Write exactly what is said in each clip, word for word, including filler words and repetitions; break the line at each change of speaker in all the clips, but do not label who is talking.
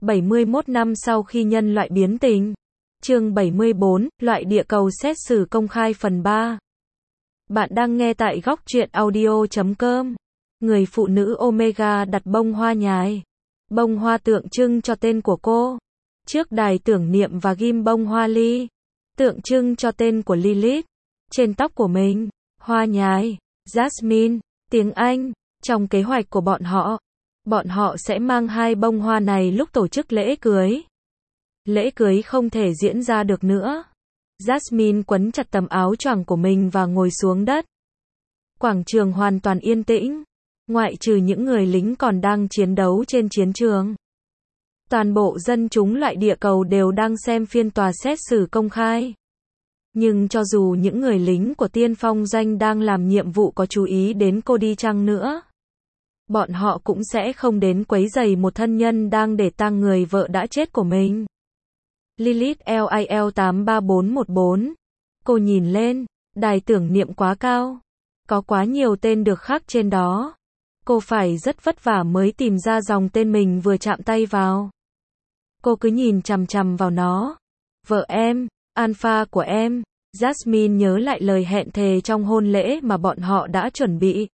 bảy mươi mốt năm sau khi nhân loại biến tình. Chương bảy mươi bốn, loại địa cầu xét xử công khai phần ba. Bạn đang nghe tại góc truyện audio chấm com. Người phụ nữ Omega đặt bông hoa nhài. Bông hoa tượng trưng cho tên của cô. Trước đài tưởng niệm và ghim bông hoa ly. Tượng trưng cho tên của Lilith. Trên tóc của mình, hoa nhài, Jasmine, tiếng Anh. Trong kế hoạch của bọn họ, bọn họ sẽ mang hai bông hoa này lúc tổ chức lễ cưới. Lễ cưới không thể diễn ra được nữa. Jasmine quấn chặt tấm áo choàng của mình và ngồi xuống đất. Quảng trường hoàn toàn yên tĩnh, ngoại trừ những người lính còn đang chiến đấu trên chiến trường. Toàn bộ dân chúng loại địa cầu đều đang xem phiên tòa xét xử công khai. Nhưng cho dù những người lính của tiên phong doanh đang làm nhiệm vụ có chú ý đến cô đi chăng nữa, bọn họ cũng sẽ không đến quấy rầy một thân nhân đang để tang người vợ đã chết của mình. Lilith L I L tám ba bốn một bốn. Cô nhìn lên, đài tưởng niệm quá cao. Có quá nhiều tên được khắc trên đó. Cô phải rất vất vả mới tìm ra dòng tên mình vừa chạm tay vào. Cô cứ nhìn chằm chằm vào nó. Vợ em, Alpha của em. Jasmine nhớ lại lời hẹn thề trong hôn lễ mà bọn họ đã chuẩn bị.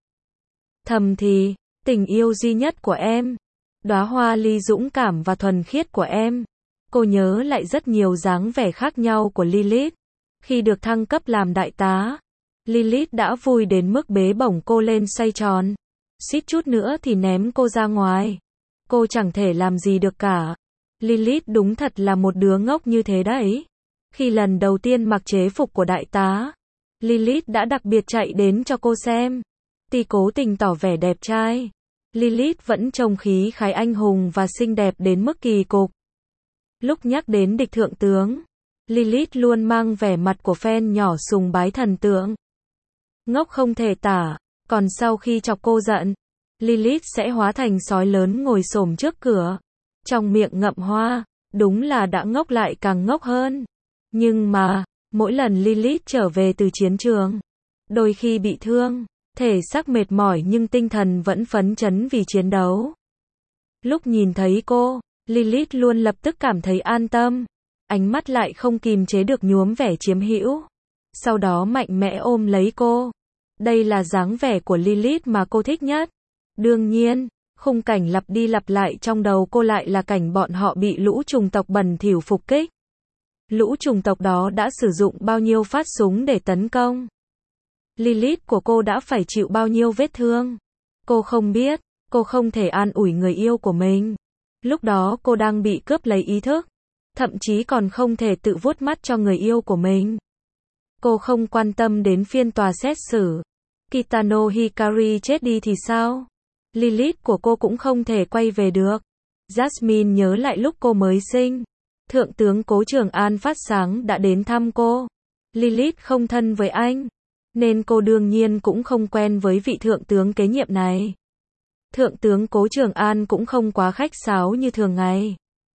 Thầm thì, tình yêu duy nhất của em. Đóa hoa ly dũng cảm và thuần khiết của em. Cô nhớ lại rất nhiều dáng vẻ khác nhau của Lilith. Khi được thăng cấp làm đại tá, Lilith đã vui đến mức bế bổng cô lên xoay tròn. Suýt chút nữa thì ném cô ra ngoài. Cô chẳng thể làm gì được cả. Lilith đúng thật là một đứa ngốc như thế đấy. Khi lần đầu tiên mặc chế phục của đại tá, Lilith đã đặc biệt chạy đến cho cô xem. Tuy cố tình tỏ vẻ đẹp trai, Lilith vẫn trông khí khái anh hùng và xinh đẹp đến mức kỳ cục. Lúc nhắc đến địch thượng tướng, Lilith luôn mang vẻ mặt của fan nhỏ sùng bái thần tượng. Ngốc không thể tả, còn sau khi chọc cô giận, Lilith sẽ hóa thành sói lớn ngồi xổm trước cửa, trong miệng ngậm hoa, đúng là đã ngốc lại càng ngốc hơn. Nhưng mà, mỗi lần Lilith trở về từ chiến trường, đôi khi bị thương, thể xác mệt mỏi nhưng tinh thần vẫn phấn chấn vì chiến đấu. Lúc nhìn thấy cô, Lilith luôn lập tức cảm thấy an tâm, ánh mắt lại không kìm chế được nhuốm vẻ chiếm hữu. Sau đó mạnh mẽ ôm lấy cô. Đây là dáng vẻ của Lilith mà cô thích nhất. Đương nhiên, khung cảnh lặp đi lặp lại trong đầu cô lại là cảnh bọn họ bị lũ chủng tộc bẩn thỉu phục kích. Lũ chủng tộc đó đã sử dụng bao nhiêu phát súng để tấn công. Lilith của cô đã phải chịu bao nhiêu vết thương. Cô không biết, cô không thể an ủi người yêu của mình. Lúc đó cô đang bị cướp lấy ý thức, thậm chí còn không thể tự vuốt mắt cho người yêu của mình. Cô không quan tâm đến phiên tòa xét xử. Kitano Hikari chết đi thì sao? Lilith của cô cũng không thể quay về được. Jasmine nhớ lại lúc cô mới sinh, Thượng tướng Cố Trường An phát sáng đã đến thăm cô. Lilith không thân với anh, nên cô đương nhiên cũng không quen với vị thượng tướng kế nhiệm này. Thượng tướng Cố Trường An cũng không quá khách sáo như thường ngày.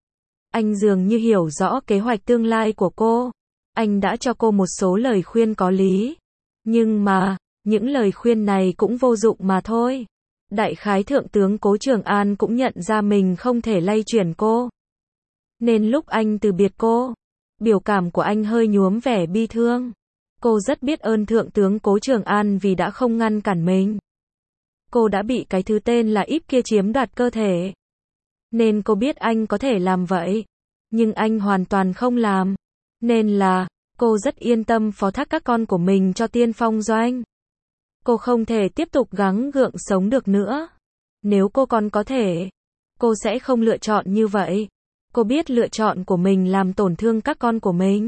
Anh dường như hiểu rõ kế hoạch tương lai của cô. Anh đã cho cô một số lời khuyên có lý. Nhưng mà, những lời khuyên này cũng vô dụng mà thôi. Đại khái thượng tướng Cố Trường An cũng nhận ra mình không thể lay chuyển cô. Nên lúc anh từ biệt cô, biểu cảm của anh hơi nhuốm vẻ bi thương. Cô rất biết ơn thượng tướng Cố Trường An vì đã không ngăn cản mình. Cô đã bị cái thứ tên là Íp kia chiếm đoạt cơ thể. Nên cô biết anh có thể làm vậy. Nhưng anh hoàn toàn không làm. Nên là, cô rất yên tâm phó thác các con của mình cho tiên phong doanh. Cô không thể tiếp tục gắng gượng sống được nữa. Nếu cô còn có thể, cô sẽ không lựa chọn như vậy. Cô biết lựa chọn của mình làm tổn thương các con của mình.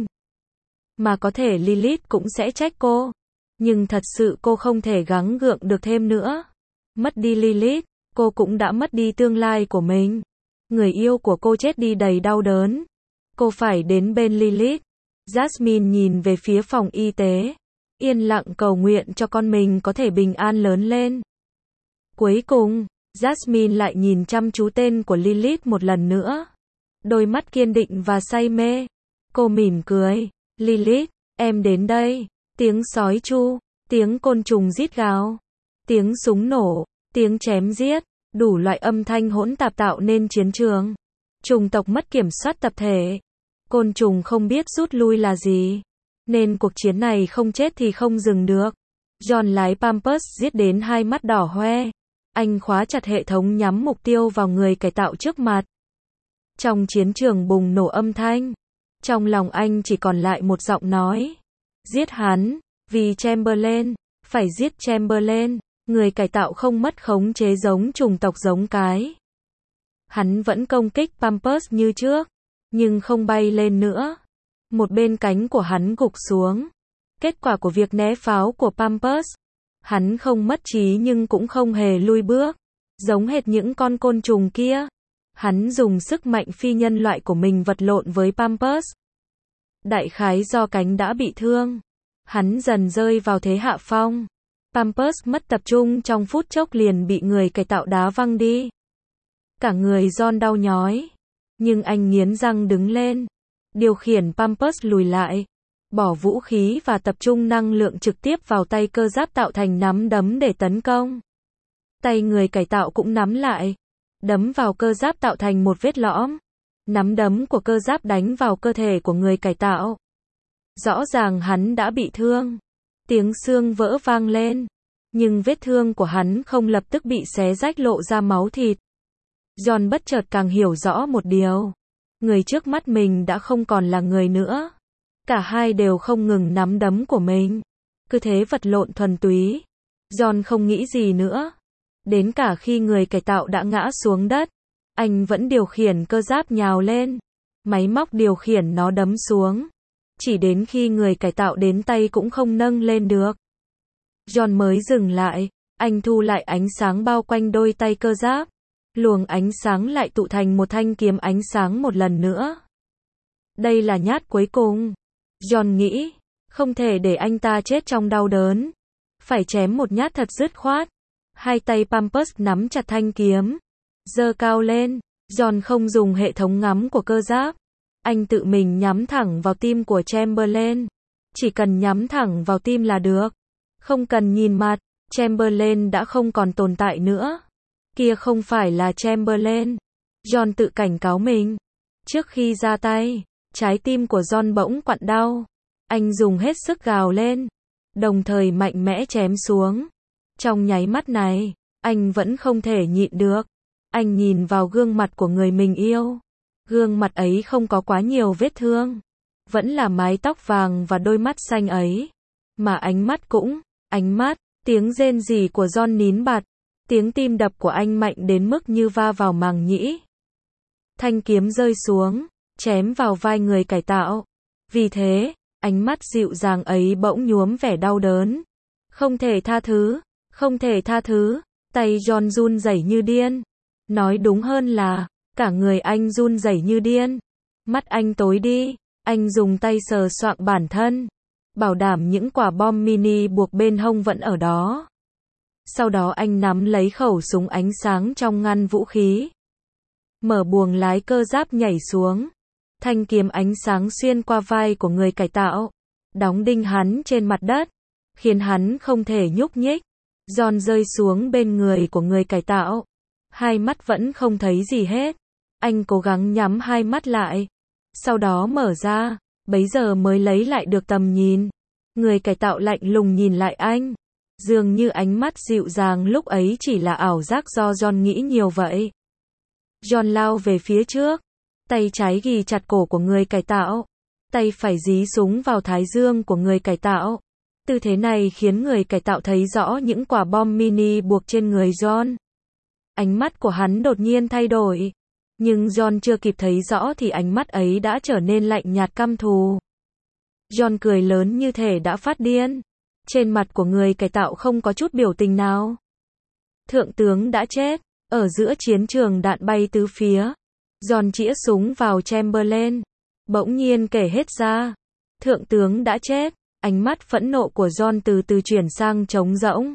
Mà có thể Lilith cũng sẽ trách cô. Nhưng thật sự cô không thể gắng gượng được thêm nữa. Mất đi Lilith, cô cũng đã mất đi tương lai của mình. Người yêu của cô chết đi đầy đau đớn. Cô phải đến bên Lilith. Jasmine nhìn về phía phòng y tế, yên lặng cầu nguyện cho con mình có thể bình an lớn lên. Cuối cùng, Jasmine lại nhìn chăm chú tên của Lilith một lần nữa. Đôi mắt kiên định và say mê. Cô mỉm cười. Lilith, em đến đây. Tiếng sói tru, tiếng côn trùng rít gào, tiếng súng nổ, tiếng chém giết, đủ loại âm thanh hỗn tạp tạo nên chiến trường. Chủng tộc mất kiểm soát tập thể. Côn trùng không biết rút lui là gì. Nên cuộc chiến này không chết thì không dừng được. John lái Pampers giết đến hai mắt đỏ hoe. Anh khóa chặt hệ thống nhắm mục tiêu vào người cải tạo trước mặt. Trong chiến trường bùng nổ âm thanh. Trong lòng anh chỉ còn lại một giọng nói. Giết hắn, vì Chamberlain, phải giết Chamberlain. Người cải tạo không mất khống chế giống chủng tộc giống cái. Hắn vẫn công kích Pampers như trước, nhưng không bay lên nữa. Một bên cánh của hắn gục xuống. Kết quả của việc né pháo của Pampers. Hắn không mất trí nhưng cũng không hề lui bước. Giống hệt những con côn trùng kia. Hắn dùng sức mạnh phi nhân loại của mình vật lộn với Pampers. Đại khái do cánh đã bị thương. Hắn dần rơi vào thế hạ phong. Pampers mất tập trung trong phút chốc liền bị người cải tạo đá văng đi. Cả người John đau nhói. Nhưng anh nghiến răng đứng lên. Điều khiển Pampers lùi lại. Bỏ vũ khí và tập trung năng lượng trực tiếp vào tay cơ giáp tạo thành nắm đấm để tấn công. Tay người cải tạo cũng nắm lại. Đấm vào cơ giáp tạo thành một vết lõm. Nắm đấm của cơ giáp đánh vào cơ thể của người cải tạo. Rõ ràng hắn đã bị thương. Tiếng xương vỡ vang lên. Nhưng vết thương của hắn không lập tức bị xé rách lộ ra máu thịt. John bất chợt càng hiểu rõ một điều. Người trước mắt mình đã không còn là người nữa. Cả hai đều không ngừng nắm đấm của mình. Cứ thế vật lộn thuần túy. John không nghĩ gì nữa. Đến cả khi người cải tạo đã ngã xuống đất. Anh vẫn điều khiển cơ giáp nhào lên. Máy móc điều khiển nó đấm xuống. Chỉ đến khi người cải tạo đến tay cũng không nâng lên được. John mới dừng lại. Anh thu lại ánh sáng bao quanh đôi tay cơ giáp. Luồng ánh sáng lại tụ thành một thanh kiếm ánh sáng một lần nữa. Đây là nhát cuối cùng. John nghĩ. Không thể để anh ta chết trong đau đớn. Phải chém một nhát thật dứt khoát. Hai tay Pampers nắm chặt thanh kiếm. Giơ cao lên. John không dùng hệ thống ngắm của cơ giáp. Anh tự mình nhắm thẳng vào tim của Chamberlain. Chỉ cần nhắm thẳng vào tim là được. Không cần nhìn mặt. Chamberlain đã không còn tồn tại nữa. Kia không phải là Chamberlain. John tự cảnh cáo mình. Trước khi ra tay, trái tim của John bỗng quặn đau. Anh dùng hết sức gào lên. Đồng thời mạnh mẽ chém xuống. Trong nháy mắt này, anh vẫn không thể nhịn được. Anh nhìn vào gương mặt của người mình yêu. Gương mặt ấy không có quá nhiều vết thương. Vẫn là mái tóc vàng và đôi mắt xanh ấy. Mà ánh mắt cũng, ánh mắt, tiếng rên rỉ của John nín bặt. Tiếng tim đập của anh mạnh đến mức như va vào màng nhĩ. Thanh kiếm rơi xuống, chém vào vai người cải tạo. Vì thế, ánh mắt dịu dàng ấy bỗng nhuốm vẻ đau đớn. Không thể tha thứ, không thể tha thứ. Tay John run rẩy như điên. Nói đúng hơn là, cả người anh run rẩy như điên. Mắt anh tối đi, anh dùng tay sờ soạng bản thân. Bảo đảm những quả bom mini buộc bên hông vẫn ở đó. Sau đó anh nắm lấy khẩu súng ánh sáng trong ngăn vũ khí. Mở buồng lái cơ giáp nhảy xuống. Thanh kiếm ánh sáng xuyên qua vai của người cải tạo. Đóng đinh hắn trên mặt đất. Khiến hắn không thể nhúc nhích. John rơi xuống bên người của người cải tạo. Hai mắt vẫn không thấy gì hết. Anh cố gắng nhắm hai mắt lại. Sau đó mở ra. Bấy giờ mới lấy lại được tầm nhìn. Người cải tạo lạnh lùng nhìn lại anh. Dường như ánh mắt dịu dàng lúc ấy chỉ là ảo giác do John nghĩ nhiều vậy. John lao về phía trước. Tay trái ghì chặt cổ của người cải tạo. Tay phải dí súng vào thái dương của người cải tạo. Tư thế này khiến người cải tạo thấy rõ những quả bom mini buộc trên người John. Ánh mắt của hắn đột nhiên thay đổi. Nhưng John chưa kịp thấy rõ thì ánh mắt ấy đã trở nên lạnh nhạt căm thù. John cười lớn như thể đã phát điên. Trên mặt của người cải tạo không có chút biểu tình nào. Thượng tướng đã chết. Ở giữa chiến trường đạn bay tứ phía. John chĩa súng vào Chamberlain. Bỗng nhiên kể hết ra. Thượng tướng đã chết. Ánh mắt phẫn nộ của John từ từ chuyển sang trống rỗng.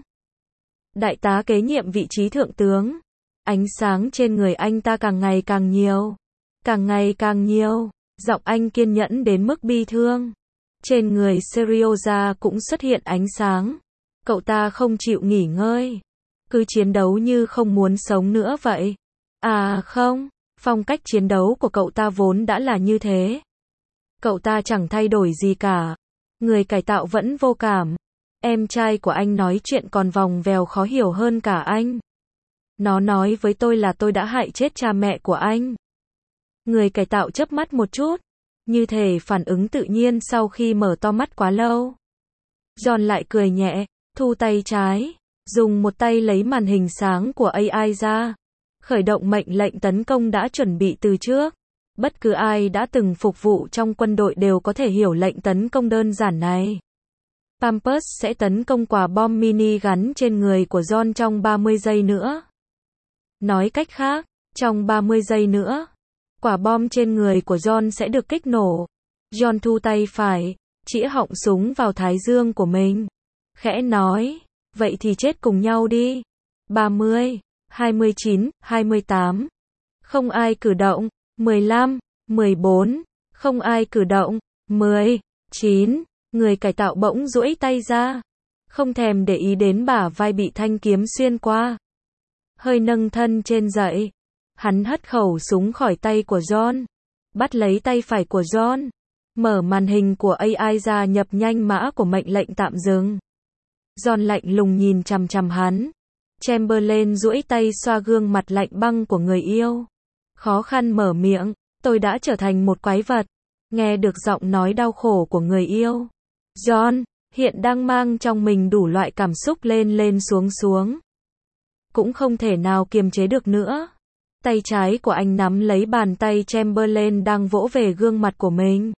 Đại tá kế nhiệm vị trí thượng tướng. Ánh sáng trên người anh ta càng ngày càng nhiều. Càng ngày càng nhiều. Giọng anh kiên nhẫn đến mức bi thương. Trên người Serioza cũng xuất hiện ánh sáng. Cậu ta không chịu nghỉ ngơi. Cứ chiến đấu như không muốn sống nữa vậy. À không, Phong cách chiến đấu của cậu ta vốn đã là như thế. Cậu ta chẳng thay đổi gì cả. Người cải tạo vẫn vô cảm. Em trai của anh nói chuyện còn vòng vèo khó hiểu hơn cả anh. Nó nói với tôi là tôi đã hại chết cha mẹ của anh. Người cải tạo chớp mắt một chút, như thể phản ứng tự nhiên sau khi mở to mắt quá lâu. John lại cười nhẹ, thu tay trái, dùng một tay lấy màn hình sáng của a i ra, khởi động mệnh lệnh tấn công đã chuẩn bị từ trước. Bất cứ ai đã từng phục vụ trong quân đội đều có thể hiểu lệnh tấn công đơn giản này. Pampers sẽ tấn công quả bom mini gắn trên người của John trong ba mươi giây nữa. Nói cách khác, trong ba mươi giây nữa, quả bom trên người của John sẽ được kích nổ. John thu tay phải, chĩa họng súng vào thái dương của mình. Khẽ nói, vậy thì chết cùng nhau đi. ba mươi, hai mươi chín, hai mươi tám. Không ai cử động. mười lăm, mười bốn. Không ai cử động. mười, chín. Người cải tạo bỗng duỗi tay ra. Không thèm để ý đến bả vai bị thanh kiếm xuyên qua. Hơi nâng thân trên dậy. Hắn hất khẩu súng khỏi tay của John. Bắt lấy tay phải của John. Mở màn hình của a i ra nhập nhanh mã của mệnh lệnh tạm dừng. John lạnh lùng nhìn chằm chằm hắn. Chamberlain duỗi tay xoa gương mặt lạnh băng của người yêu. Khó khăn mở miệng, tôi đã trở thành một quái vật. Nghe được giọng nói đau khổ của người yêu. John, hiện đang mang trong mình đủ loại cảm xúc lên lên xuống xuống. Cũng không thể nào kiềm chế được nữa. Tay trái của anh nắm lấy bàn tay Chamberlain đang vỗ về gương mặt của mình.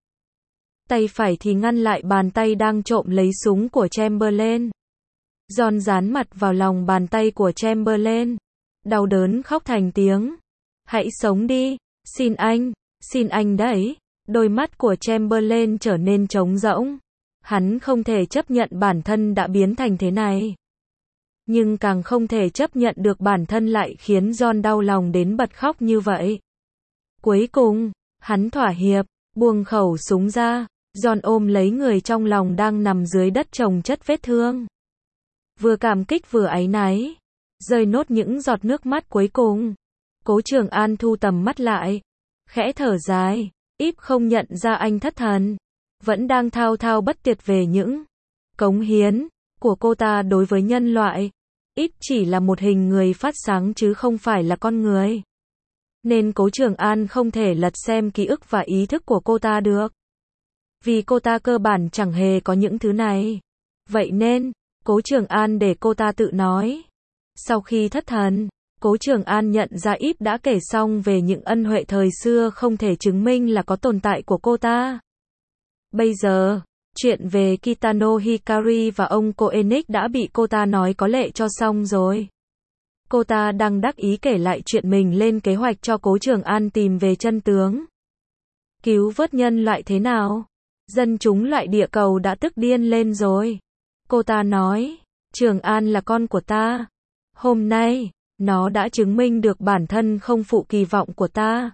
Tay phải thì ngăn lại bàn tay đang trộm lấy súng của Chamberlain. John dán mặt vào lòng bàn tay của Chamberlain. Đau đớn khóc thành tiếng. Hãy sống đi, xin anh, xin anh đấy. Đôi mắt của Chamberlain trở nên trống rỗng. Hắn không thể chấp nhận bản thân đã biến thành thế này. Nhưng càng không thể chấp nhận được bản thân lại khiến John đau lòng đến bật khóc như vậy. Cuối cùng, hắn thỏa hiệp, buông khẩu súng ra. John ôm lấy người trong lòng đang nằm dưới đất chồng chất vết thương. Vừa cảm kích vừa áy náy. Rơi nốt những giọt nước mắt cuối cùng. Cố Trường An thu tầm mắt lại. Khẽ thở dài. Íp không nhận ra anh thất thần. Vẫn đang thao thao bất tuyệt về những cống hiến của cô ta đối với nhân loại. Íp chỉ là một hình người phát sáng chứ không phải là con người. Nên Cố Trường An không thể lật xem ký ức và ý thức của cô ta được. Vì cô ta cơ bản chẳng hề có những thứ này. Vậy nên, Cố Trường An để cô ta tự nói. Sau khi thất thần, Cố Trường An nhận ra Íp đã kể xong về những ân huệ thời xưa không thể chứng minh là có tồn tại của cô ta. Bây giờ, chuyện về Kitano Hikari và ông Koenig đã bị cô ta nói có lệ cho xong rồi. Cô ta đang đắc ý kể lại chuyện mình lên kế hoạch cho Cố Trường An tìm về chân tướng. Cứu vớt nhân loại thế nào? Dân chúng loại địa cầu đã tức điên lên rồi. Cô ta nói, Trường An là con của ta. Hôm nay, nó đã chứng minh được bản thân không phụ kỳ vọng của ta.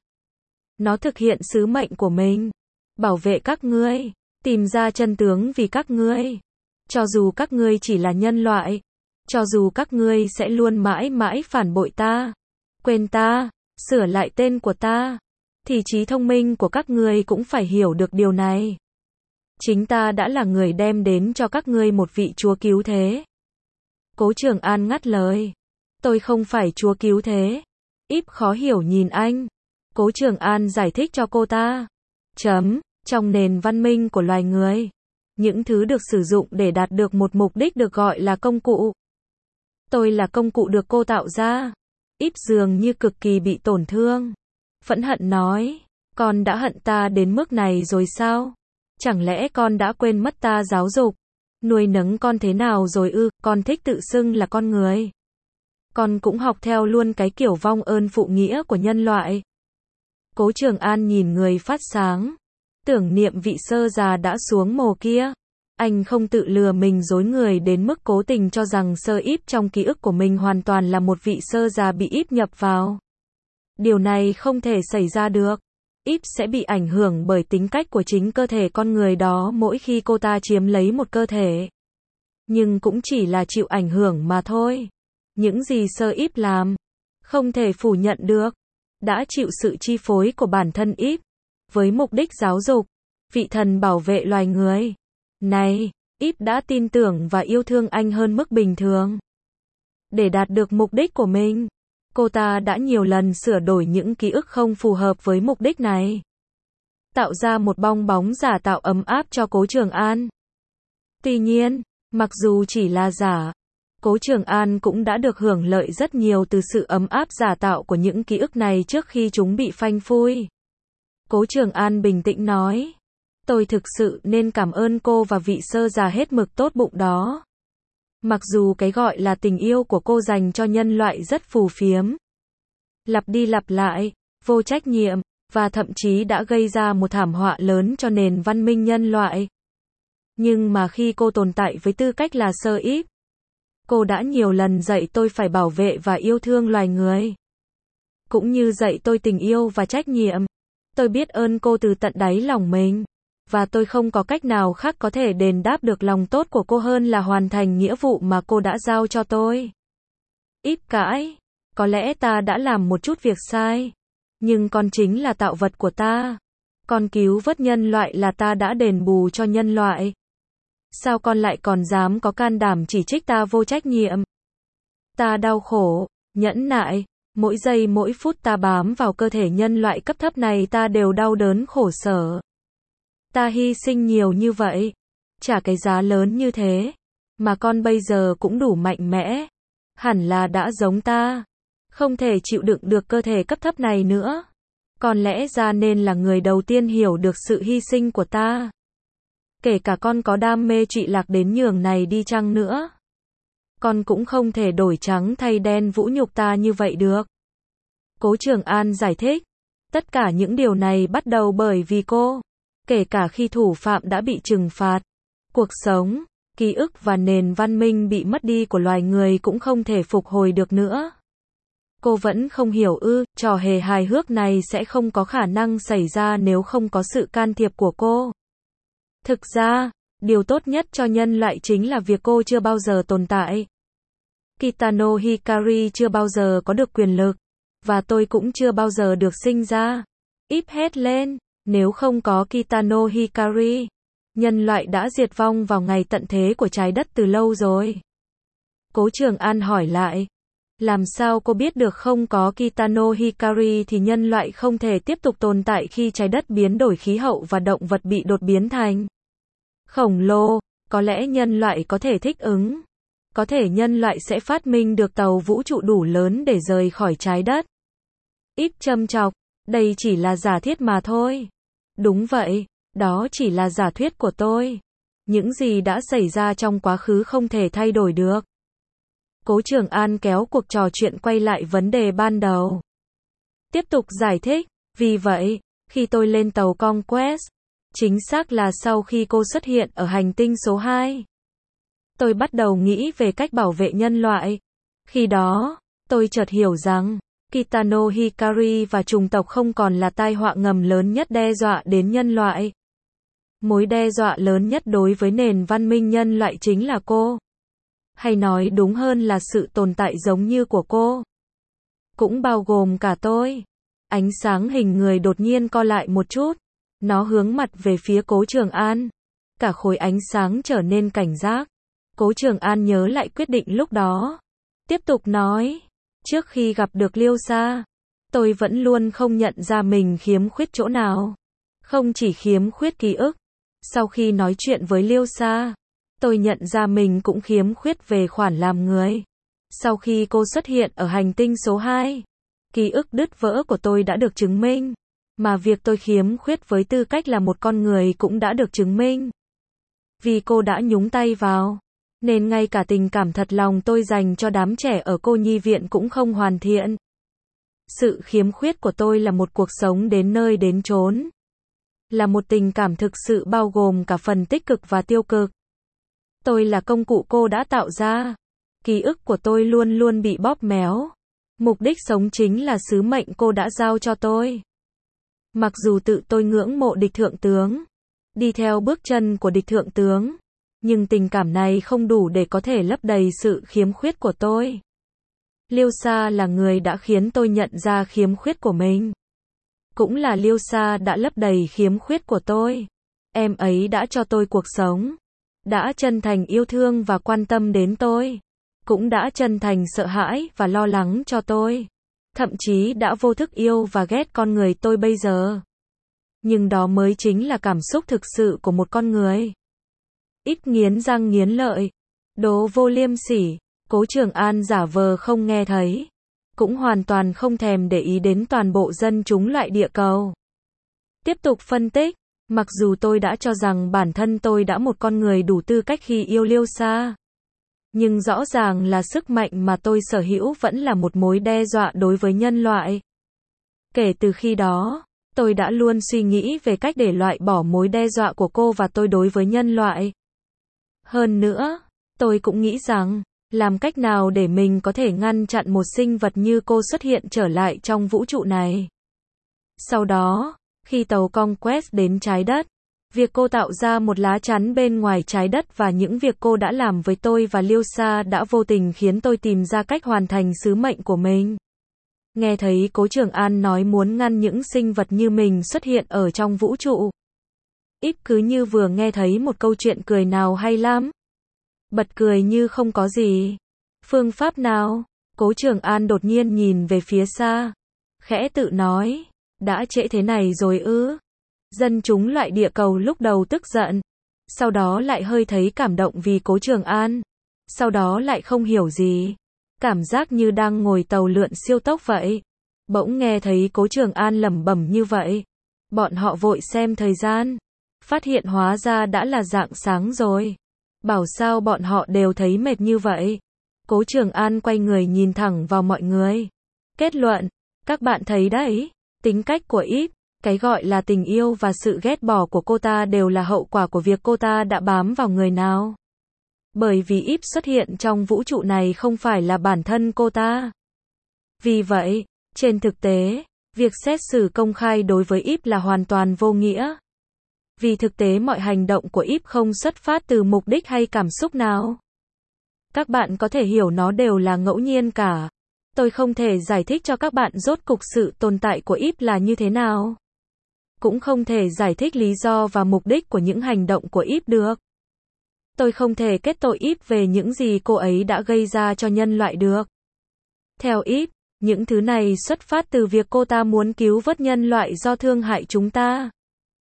Nó thực hiện sứ mệnh của mình. Bảo vệ các ngươi. Tìm ra chân tướng vì các ngươi. Cho dù các ngươi chỉ là nhân loại. Cho dù các ngươi sẽ luôn mãi mãi phản bội ta. Quên ta. Sửa lại tên của ta. Thì trí thông minh của các ngươi cũng phải hiểu được điều này. Chính ta đã là người đem đến cho các ngươi một vị chúa cứu thế. Cố Trường An ngắt lời. Tôi không phải chúa cứu thế. Íp khó hiểu nhìn anh. Cố Trường An giải thích cho cô ta. Chấm, trong nền văn minh của loài người, những thứ được sử dụng để đạt được một mục đích được gọi là công cụ. Tôi là công cụ được cô tạo ra. Íp dường như cực kỳ bị tổn thương. Phẫn hận nói, con đã hận ta đến mức này rồi sao? Chẳng lẽ con đã quên mất ta giáo dục, nuôi nấng con thế nào rồi ư? Con thích tự xưng là con người. Con cũng học theo luôn cái kiểu vong ơn phụ nghĩa của nhân loại. Cố Trường An nhìn người phát sáng, tưởng niệm vị sơ già đã xuống mồ kia. Anh không tự lừa mình dối người đến mức cố tình cho rằng sơ Íp trong ký ức của mình hoàn toàn là một vị sơ già bị Íp nhập vào. Điều này không thể xảy ra được. Íp sẽ bị ảnh hưởng bởi tính cách của chính cơ thể con người đó mỗi khi cô ta chiếm lấy một cơ thể. Nhưng cũng chỉ là chịu ảnh hưởng mà thôi. Những gì sơ Íp làm, không thể phủ nhận được. đã chịu sự chi phối của bản thân Íp, với mục đích giáo dục, vị thần bảo vệ loài người. Này, Íp đã tin tưởng và yêu thương anh hơn mức bình thường. Để đạt được mục đích của mình, cô ta đã nhiều lần sửa đổi những ký ức không phù hợp với mục đích này. Tạo ra một bong bóng giả tạo ấm áp cho Cố Trường An. Tuy nhiên, mặc dù chỉ là giả, Cố Trường An cũng đã được hưởng lợi rất nhiều từ sự ấm áp giả tạo của những ký ức này trước khi chúng bị phanh phui. Cố Trường An bình tĩnh nói, tôi thực sự nên cảm ơn cô và vị sơ già hết mực tốt bụng đó. Mặc dù cái gọi là tình yêu của cô dành cho nhân loại rất phù phiếm, lặp đi lặp lại, vô trách nhiệm, và thậm chí đã gây ra một thảm họa lớn cho nền văn minh nhân loại. Nhưng mà khi cô tồn tại với tư cách là sơ Íp, cô đã nhiều lần dạy tôi phải bảo vệ và yêu thương loài người. Cũng như dạy tôi tình yêu và trách nhiệm. Tôi biết ơn cô từ tận đáy lòng mình. Và tôi không có cách nào khác có thể đền đáp được lòng tốt của cô hơn là hoàn thành nghĩa vụ mà cô đã giao cho tôi. Íp cãi. Có lẽ ta đã làm một chút việc sai. Nhưng con chính là tạo vật của ta. Con cứu vớt nhân loại là ta đã đền bù cho nhân loại. Sao con lại còn dám có can đảm chỉ trích ta vô trách nhiệm? Ta đau khổ, nhẫn nại, mỗi giây mỗi phút ta bám vào cơ thể nhân loại cấp thấp này ta đều đau đớn khổ sở. Ta hy sinh nhiều như vậy, trả cái giá lớn như thế, mà con bây giờ cũng đủ mạnh mẽ, hẳn là đã giống ta, không thể chịu đựng được cơ thể cấp thấp này nữa. Con lẽ ra nên là người đầu tiên hiểu được sự hy sinh của ta. Kể cả con có đam mê trụy lạc đến nhường này đi chăng nữa, con cũng không thể đổi trắng thay đen vũ nhục ta như vậy được. Cố Trường An giải thích, tất cả những điều này bắt đầu bởi vì cô. Kể cả khi thủ phạm đã bị trừng phạt, cuộc sống, ký ức và nền văn minh bị mất đi của loài người cũng không thể phục hồi được nữa. Cô vẫn không hiểu ư, trò hề hài hước này sẽ không có khả năng xảy ra nếu không có sự can thiệp của cô. Thực ra, điều tốt nhất cho nhân loại chính là việc cô chưa bao giờ tồn tại. Kitano Hikari chưa bao giờ có được quyền lực, và tôi cũng chưa bao giờ được sinh ra. Íp hét lên, nếu không có Kitano Hikari, nhân loại đã diệt vong vào ngày tận thế của trái đất từ lâu rồi. Cố Trường An hỏi lại, làm sao cô biết được không có Kitano Hikari thì nhân loại không thể tiếp tục tồn tại khi trái đất biến đổi khí hậu và động vật bị đột biến thành khổng lồ, có lẽ nhân loại có thể thích ứng. Có thể nhân loại sẽ phát minh được tàu vũ trụ đủ lớn để rời khỏi trái đất. Íp châm chọc, đây chỉ là giả thiết mà thôi. Đúng vậy, đó chỉ là giả thuyết của tôi. Những gì đã xảy ra trong quá khứ không thể thay đổi được. Cố Trường An kéo cuộc trò chuyện quay lại vấn đề ban đầu. Tiếp tục giải thích, vì vậy, khi tôi lên tàu Conquest, chính xác là sau khi cô xuất hiện ở hành tinh số hai, tôi bắt đầu nghĩ về cách bảo vệ nhân loại. Khi đó, tôi chợt hiểu rằng, Kitano Hikari và chủng tộc không còn là tai họa ngầm lớn nhất đe dọa đến nhân loại. Mối đe dọa lớn nhất đối với nền văn minh nhân loại chính là cô. Hay nói đúng hơn là sự tồn tại giống như của cô. Cũng bao gồm cả tôi. Ánh sáng hình người đột nhiên co lại một chút. Nó hướng mặt về phía Cố Trường An. Cả khối ánh sáng trở nên cảnh giác. Cố Trường An nhớ lại quyết định lúc đó. Tiếp tục nói. Trước khi gặp được Liêu Sa, tôi vẫn luôn không nhận ra mình khiếm khuyết chỗ nào. Không chỉ khiếm khuyết ký ức. Sau khi nói chuyện với Liêu Sa, tôi nhận ra mình cũng khiếm khuyết về khoản làm người. Sau khi cô xuất hiện ở hành tinh số hai, ký ức đứt vỡ của tôi đã được chứng minh. Mà việc tôi khiếm khuyết với tư cách là một con người cũng đã được chứng minh. Vì cô đã nhúng tay vào, nên ngay cả tình cảm thật lòng tôi dành cho đám trẻ ở cô nhi viện cũng không hoàn thiện. Sự khiếm khuyết của tôi là một cuộc sống đến nơi đến chốn. Là một tình cảm thực sự bao gồm cả phần tích cực và tiêu cực. Tôi là công cụ cô đã tạo ra. Ký ức của tôi luôn luôn bị bóp méo. Mục đích sống chính là sứ mệnh cô đã giao cho tôi. Mặc dù tự tôi ngưỡng mộ địch thượng tướng, đi theo bước chân của địch thượng tướng, nhưng tình cảm này không đủ để có thể lấp đầy sự khiếm khuyết của tôi. Liêu Sa là người đã khiến tôi nhận ra khiếm khuyết của mình. Cũng là Liêu Sa đã lấp đầy khiếm khuyết của tôi. Em ấy đã cho tôi cuộc sống. Đã chân thành yêu thương và quan tâm đến tôi. Cũng đã chân thành sợ hãi và lo lắng cho tôi. Thậm chí đã vô thức yêu và ghét con người tôi bây giờ. Nhưng đó mới chính là cảm xúc thực sự của một con người. Ít nghiến răng nghiến lợi. Đồ vô liêm sỉ. Cố Trường An giả vờ không nghe thấy. Cũng hoàn toàn không thèm để ý đến toàn bộ dân chúng loại địa cầu. Tiếp tục phân tích. Mặc dù tôi đã cho rằng bản thân tôi đã một con người đủ tư cách khi yêu Liêu Sa. Nhưng rõ ràng là sức mạnh mà tôi sở hữu vẫn là một mối đe dọa đối với nhân loại. Kể từ khi đó, tôi đã luôn suy nghĩ về cách để loại bỏ mối đe dọa của cô và tôi đối với nhân loại. Hơn nữa, tôi cũng nghĩ rằng, làm cách nào để mình có thể ngăn chặn một sinh vật như cô xuất hiện trở lại trong vũ trụ này. Sau đó, khi tàu Conquest đến trái đất, việc cô tạo ra một lá chắn bên ngoài trái đất và những việc cô đã làm với tôi và Liêu Sa đã vô tình khiến tôi tìm ra cách hoàn thành sứ mệnh của mình. Nghe thấy Cố Trường An nói muốn ngăn những sinh vật như mình xuất hiện ở trong vũ trụ. Ít cứ như vừa nghe thấy một câu chuyện cười nào hay lắm. Bật cười như không có gì. Phương pháp nào? Cố Trường An đột nhiên nhìn về phía xa. Khẽ tự nói. Đã trễ thế này rồi ư? Dân chúng loại địa cầu lúc đầu tức giận. Sau đó lại hơi thấy cảm động vì Cố Trường An. Sau đó lại không hiểu gì. Cảm giác như đang ngồi tàu lượn siêu tốc vậy. Bỗng nghe thấy Cố Trường An lẩm bẩm như vậy. Bọn họ vội xem thời gian. Phát hiện hóa ra đã là rạng sáng rồi. Bảo sao bọn họ đều thấy mệt như vậy. Cố Trường An quay người nhìn thẳng vào mọi người. Kết luận. Các bạn thấy đấy. Tính cách của Íp, cái gọi là tình yêu và sự ghét bỏ của cô ta đều là hậu quả của việc cô ta đã bám vào người nào. Bởi vì Íp xuất hiện trong vũ trụ này không phải là bản thân cô ta. Vì vậy, trên thực tế, việc xét xử công khai đối với Íp là hoàn toàn vô nghĩa. Vì thực tế mọi hành động của Íp không xuất phát từ mục đích hay cảm xúc nào. Các bạn có thể hiểu nó đều là ngẫu nhiên cả. Tôi không thể giải thích cho các bạn rốt cục sự tồn tại của Íp là như thế nào. Cũng không thể giải thích lý do và mục đích của những hành động của Íp được. Tôi không thể kết tội Íp về những gì cô ấy đã gây ra cho nhân loại được. Theo Íp, những thứ này xuất phát từ việc cô ta muốn cứu vớt nhân loại do thương hại chúng ta.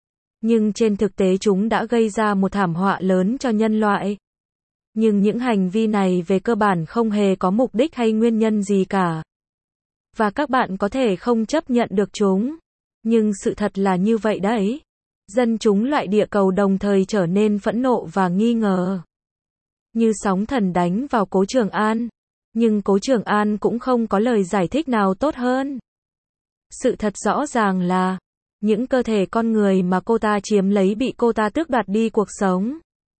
Nhưng trên thực tế chúng đã gây ra một thảm họa lớn cho nhân loại. Nhưng những hành vi này về cơ bản không hề có mục đích hay nguyên nhân gì cả. Và các bạn có thể không chấp nhận được chúng. Nhưng sự thật là như vậy đấy. Dân chúng loại địa cầu đồng thời trở nên phẫn nộ và nghi ngờ. Như sóng thần đánh vào Cố Trường An. Nhưng Cố Trường An cũng không có lời giải thích nào tốt hơn. Sự thật rõ ràng là, những cơ thể con người mà cô ta chiếm lấy bị cô ta tước đoạt đi cuộc sống.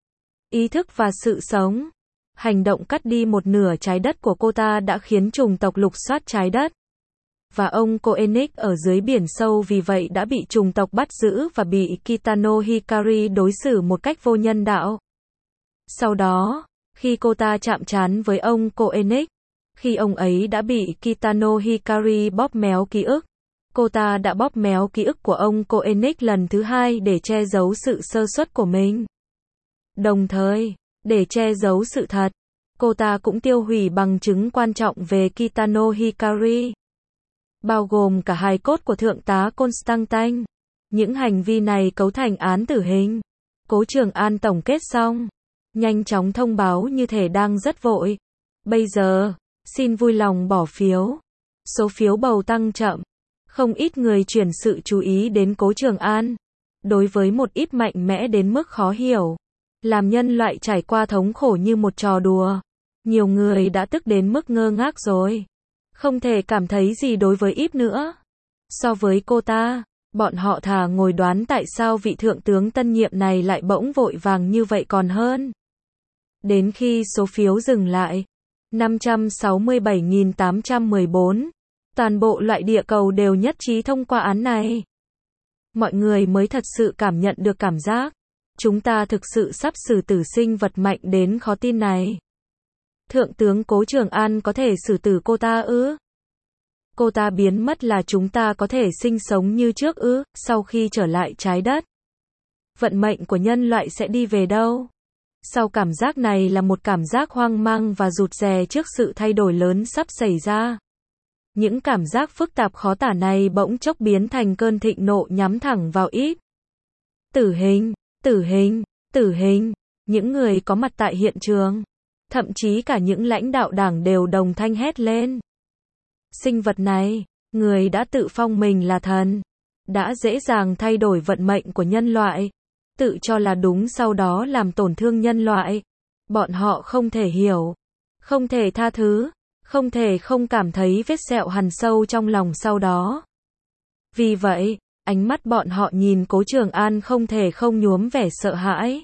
Ý thức và sự sống. Hành động cắt đi một nửa trái đất của cô ta đã khiến chủng tộc lục soát trái đất. Và ông Koenig ở dưới biển sâu vì vậy đã bị chủng tộc bắt giữ và bị Kitano Hikari đối xử một cách vô nhân đạo. Sau đó, khi cô ta chạm trán với ông Koenig, khi ông ấy đã bị Kitano Hikari bóp méo ký ức, cô ta đã bóp méo ký ức của ông Koenig lần thứ hai để che giấu sự sơ suất của mình. Đồng thời, để che giấu sự thật, cô ta cũng tiêu hủy bằng chứng quan trọng về Kitano Hikari, bao gồm cả hài cốt của Thượng tá Constantine. Những hành vi này cấu thành án tử hình. Cố Trường An tổng kết xong, nhanh chóng thông báo như thể đang rất vội. Bây giờ, xin vui lòng bỏ phiếu. Số phiếu bầu tăng chậm. Không ít người chuyển sự chú ý đến Cố Trường An. Đối với một ít mạnh mẽ đến mức khó hiểu. Làm nhân loại trải qua thống khổ như một trò đùa. Nhiều người đã tức đến mức ngơ ngác rồi. Không thể cảm thấy gì đối với Íp nữa. So với cô ta, bọn họ thà ngồi đoán tại sao vị thượng tướng tân nhiệm này lại bỗng vội vàng như vậy còn hơn. Đến khi số phiếu dừng lại, năm trăm sáu mươi bảy nghìn tám trăm mười bốn, toàn bộ loại địa cầu đều nhất trí thông qua án này. Mọi người mới thật sự cảm nhận được cảm giác, chúng ta thực sự sắp xử tử sinh vật mạnh đến khó tin này. Thượng tướng Cố Trường An có thể xử tử cô ta ư? Cô ta biến mất là chúng ta có thể sinh sống như trước ư? Sau khi trở lại trái đất, vận mệnh của nhân loại sẽ đi về đâu? Sau cảm giác này là một cảm giác hoang mang và rụt rè trước sự thay đổi lớn sắp xảy ra. Những cảm giác phức tạp khó tả này bỗng chốc biến thành cơn thịnh nộ nhắm thẳng vào ít. Tử hình, tử hình, tử hình. Những người có mặt tại hiện trường, thậm chí cả những lãnh đạo đảng đều đồng thanh hét lên. Sinh vật này, người đã tự phong mình là thần, đã dễ dàng thay đổi vận mệnh của nhân loại, tự cho là đúng sau đó làm tổn thương nhân loại. Bọn họ không thể hiểu, không thể tha thứ, không thể không cảm thấy vết sẹo hằn sâu trong lòng sau đó. Vì vậy, ánh mắt bọn họ nhìn Cố Trường An không thể không nhuốm vẻ sợ hãi.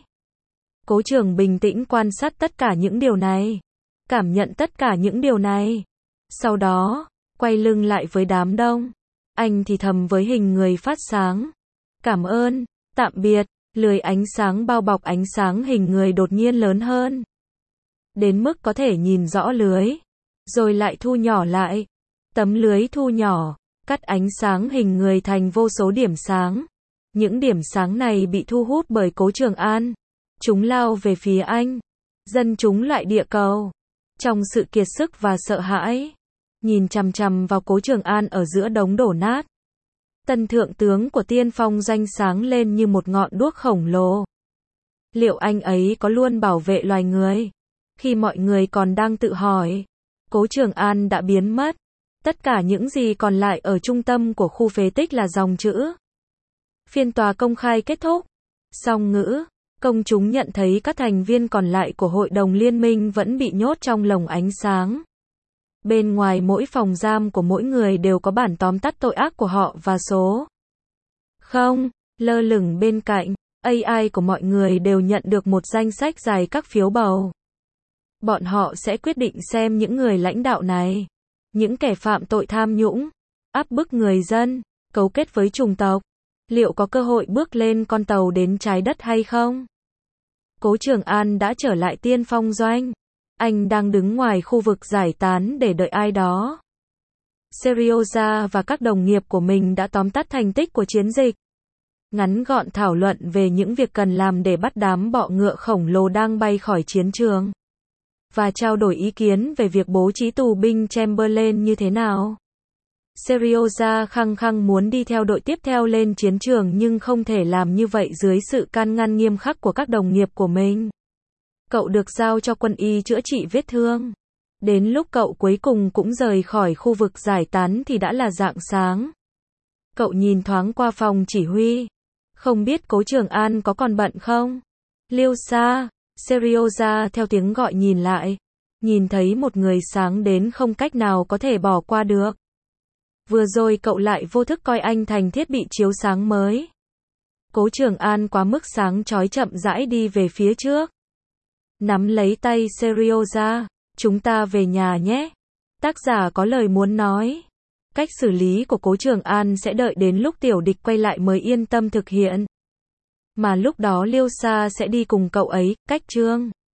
Cố Trường bình tĩnh quan sát tất cả những điều này, cảm nhận tất cả những điều này. Sau đó, quay lưng lại với đám đông. Anh thì thầm với hình người phát sáng. Cảm ơn, tạm biệt. Lưới ánh sáng bao bọc ánh sáng hình người đột nhiên lớn hơn, đến mức có thể nhìn rõ lưới, rồi lại thu nhỏ lại. Tấm lưới thu nhỏ, cắt ánh sáng hình người thành vô số điểm sáng. Những điểm sáng này bị thu hút bởi Cố Trường An. Chúng lao về phía anh. Dân chúng loại địa cầu, trong sự kiệt sức và sợ hãi, nhìn chằm chằm vào Cố Trường An ở giữa đống đổ nát. Tân thượng tướng của tiên phong danh sáng lên như một ngọn đuốc khổng lồ. Liệu anh ấy có luôn bảo vệ loài người? Khi mọi người còn đang tự hỏi, Cố Trường An đã biến mất. Tất cả những gì còn lại ở trung tâm của khu phế tích là dòng chữ. Phiên tòa công khai kết thúc. Song ngữ, công chúng nhận thấy các thành viên còn lại của Hội đồng Liên minh vẫn bị nhốt trong lồng ánh sáng. Bên ngoài mỗi phòng giam của mỗi người đều có bản tóm tắt tội ác của họ và số. Không, lơ lửng bên cạnh, a i của mọi người đều nhận được một danh sách dài các phiếu bầu. Bọn họ sẽ quyết định xem những người lãnh đạo này, những kẻ phạm tội tham nhũng, áp bức người dân, cấu kết với chủng tộc, liệu có cơ hội bước lên con tàu đến trái đất hay không? Cố Trường An đã trở lại tiên phong doanh. Anh đang đứng ngoài khu vực giải tán để đợi ai đó. Serioza và các đồng nghiệp của mình đã tóm tắt thành tích của chiến dịch. Ngắn gọn thảo luận về những việc cần làm để bắt đám bọ ngựa khổng lồ đang bay khỏi chiến trường. Và trao đổi ý kiến về việc bố trí tù binh Chamberlain như thế nào. Serioza khăng khăng muốn đi theo đội tiếp theo lên chiến trường nhưng không thể làm như vậy dưới sự can ngăn nghiêm khắc của các đồng nghiệp của mình. Cậu được giao cho quân y chữa trị vết thương. Đến lúc cậu cuối cùng cũng rời khỏi khu vực giải tán thì đã là rạng sáng. Cậu nhìn thoáng qua phòng chỉ huy. Không biết Cố Trường An có còn bận không? Liêu Sa, Serioza theo tiếng gọi nhìn lại. Nhìn thấy một người sáng đến không cách nào có thể bỏ qua được. Vừa rồi cậu lại vô thức coi anh thành thiết bị chiếu sáng mới. Cố Trường An quá mức sáng chói chậm rãi đi về phía trước. Nắm lấy tay Serioza, chúng ta về nhà nhé. Tác giả có lời muốn nói. Cách xử lý của Cố Trường An sẽ đợi đến lúc tiểu địch quay lại mới yên tâm thực hiện. Mà lúc đó Liêu Sa sẽ đi cùng cậu ấy, cách chương.